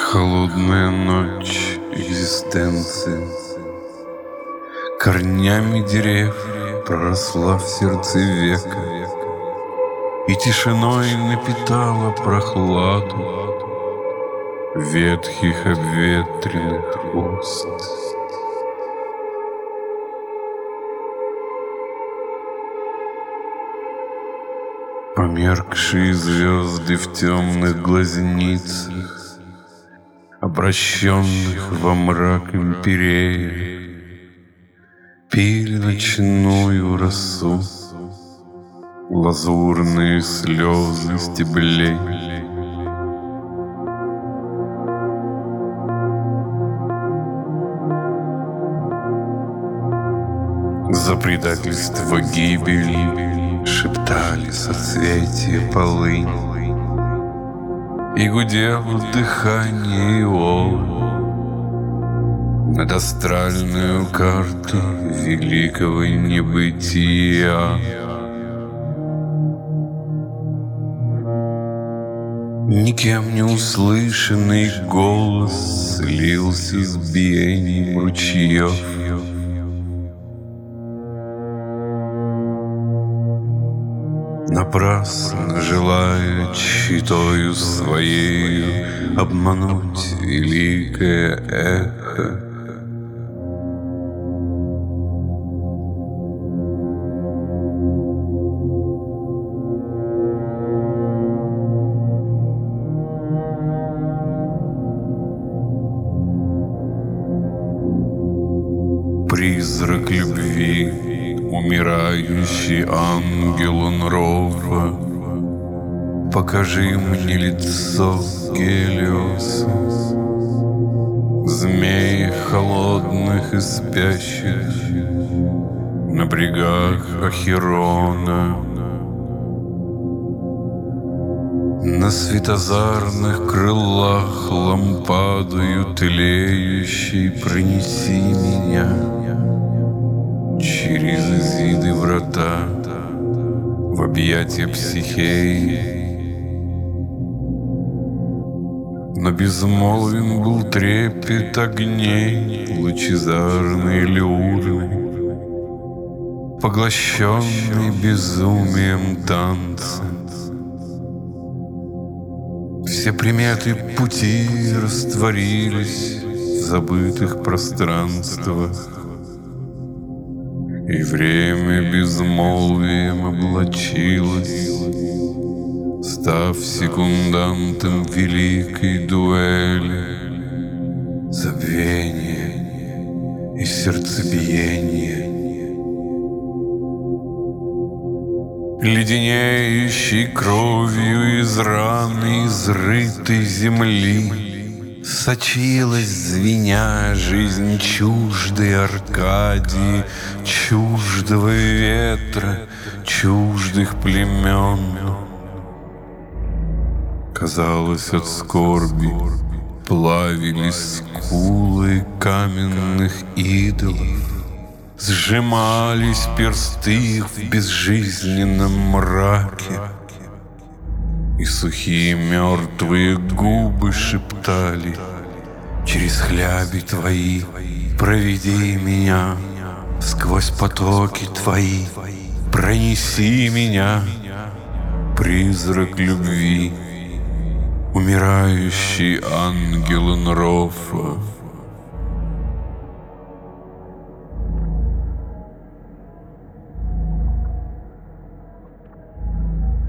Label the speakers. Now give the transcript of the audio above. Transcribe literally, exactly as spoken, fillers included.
Speaker 1: Холодная ночь экзистенции корнями дерев проросла в сердце века и тишиной напитала прохладу ветхих обветренных уст. Померкшие звезды в темных глазницах, обращенных во мрак империи, пили ночную росу, лазурные слезы стеблей. За предательство гибели шептали соцветия полынь, и гудел в дыхании иол над астральную карту великого небытия. Никем не услышанный голос слился с биением ручьев. Напрасно желая читою своею обмануть великое эхо. Призрак любви, умирающий ангел Унрова, покажи мне лицо Гелиоса, змей холодных и спящих на брегах Ахерона. На светозарных крылах лампадою тлеющей пронеси меня через изиды врата в объятия Психеи. Но безмолвен был трепет огней лучезарной люры, поглощенный безумием танца. Все приметы пути растворились в забытых пространствах, и время безмолвием облачилось, став секундантом великой дуэли. Забвение и сердцебиение, леденеющей кровью из раны изрытой земли, сочилась, звеня, жизнь чуждой Аркадии, чуждого ветра, чуждых племен. Казалось, от скорби плавились скулы каменных идолов, сжимались персты их в безжизненном мраке, и сухие мертвые губы шептали: через хляби твои проведи меня, сквозь потоки твои пронеси меня. Призрак любви, умирающий ангел Унрова,